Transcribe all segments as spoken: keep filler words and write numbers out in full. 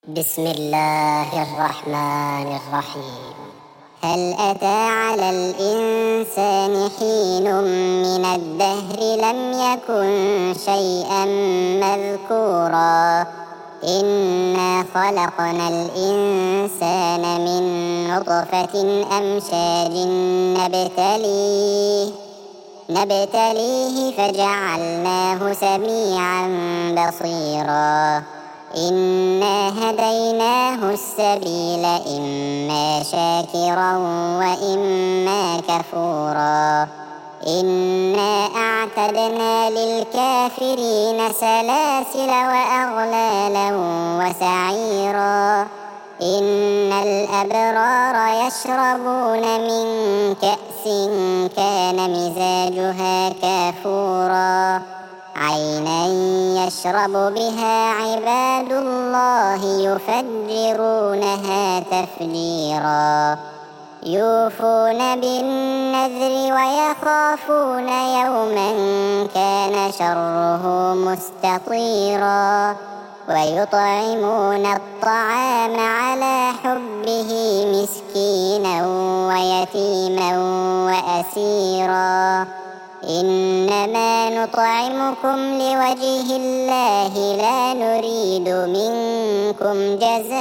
بسم الله الرحمن الرحيم. هل أتى على الإنسان حين من الدهر لم يكن شيئا مذكورا إنا خلقنا الإنسان من نطفة أمشاج نبتليه نبتليه فجعلناه سميعا بصيرا إنا هديناه السبيل إما شاكرا وإما كفورا إنا أعتدنا للكافرين سلاسل وأغلالا وسعيرا إن الأبرار يشربون من كأس كان مزاجها كافورا عينا يشرب بها عباد الله يفجرونها تفجيرا يوفون بالنذر ويخافون يوما كان شره مستطيرا ويطعمون الطعام على حبه مسكينا ويتيما وأسيرا إنما نطعمكم لوجه الله لا نريد منكم جزاء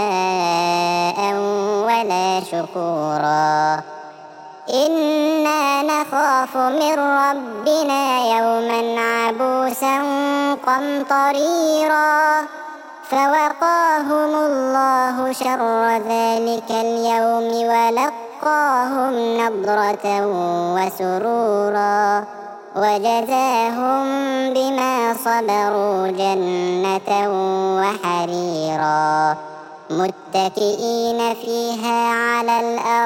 ولا شكورا إنا نخاف من ربنا يوما عبوسا قمطريرا فوقاهم الله شر ذلك اليوم ولقاهم نضرة وسرورا وجزاهم بما صبروا جنة وحريرا متكئين فيها على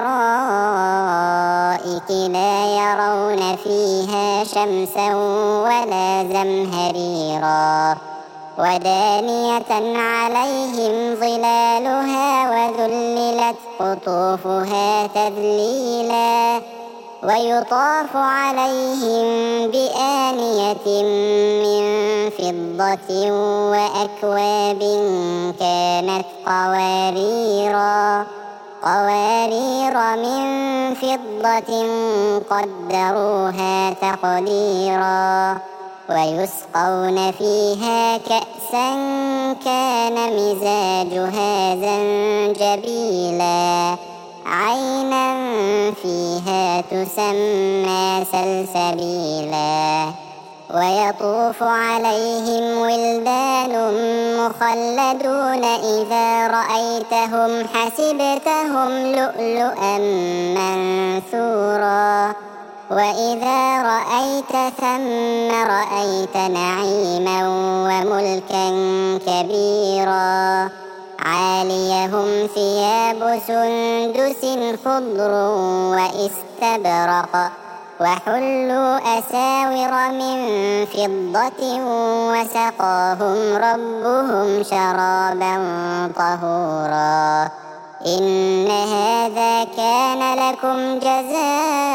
الأرائك لا يرون فيها شمسا ولا زمهريرا ودانية عليهم ظلالها وذللت قطوفها تذليلا ويطاف عليهم بآنية من فضة وأكواب كانت قواريرا قوارير من فضة قدروها تقديرا ويسقون فيها كأسا كان مزاجها زنجبيلا عينا فيها تسمى سلسبيلا ويطوف عليهم ولدان مخلدون إذا رأيتهم حسبتهم لؤلؤا منثورا وإذا رأيت ثم رأيت نعيما وملكا كبيرا عاليهم ثياب سندس خضر واستبرق وحلوا أساور من فضة وسقاهم ربهم شرابا طهورا إن هذا كان لكم جزاء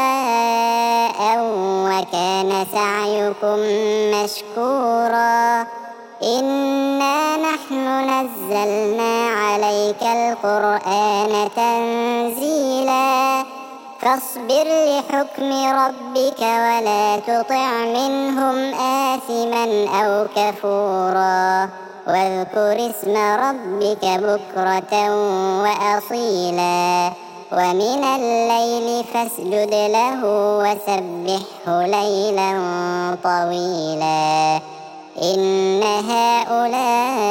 وكان سعيكم مشكورا إنا نحن نزلنا عليك القرآن تنزيلا فاصبر لحكم ربك ولا تطع منهم آثما أو كفورا واذكر اسم ربك بكرة وأصيلا ومن الليل فاسجد له وسبحه ليلا طويلا إن هؤلاء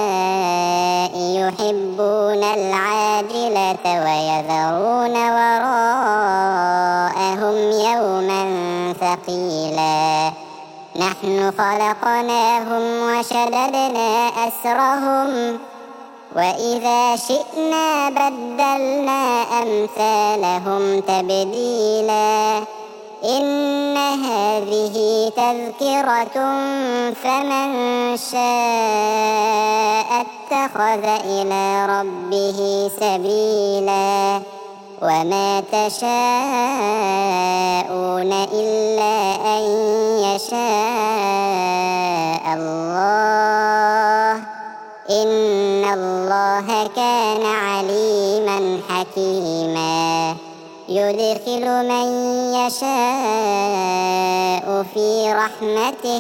يحبون العاجلة ويذرون وراءهم يوما ثقيلا نحن خلقناهم وشددنا أسرهم وإذا شئنا بدلنا أمثالهم تبديلا إن هذه تذكرة فمن شاء اتخذ إلى ربه سبيلا وما تشاءون إلا أن يشاء الله إن الله كان عليما حكيما يدخل من يشاء في رحمته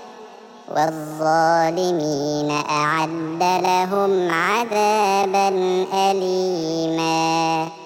والظالمين أعد لهم عذابا أليما.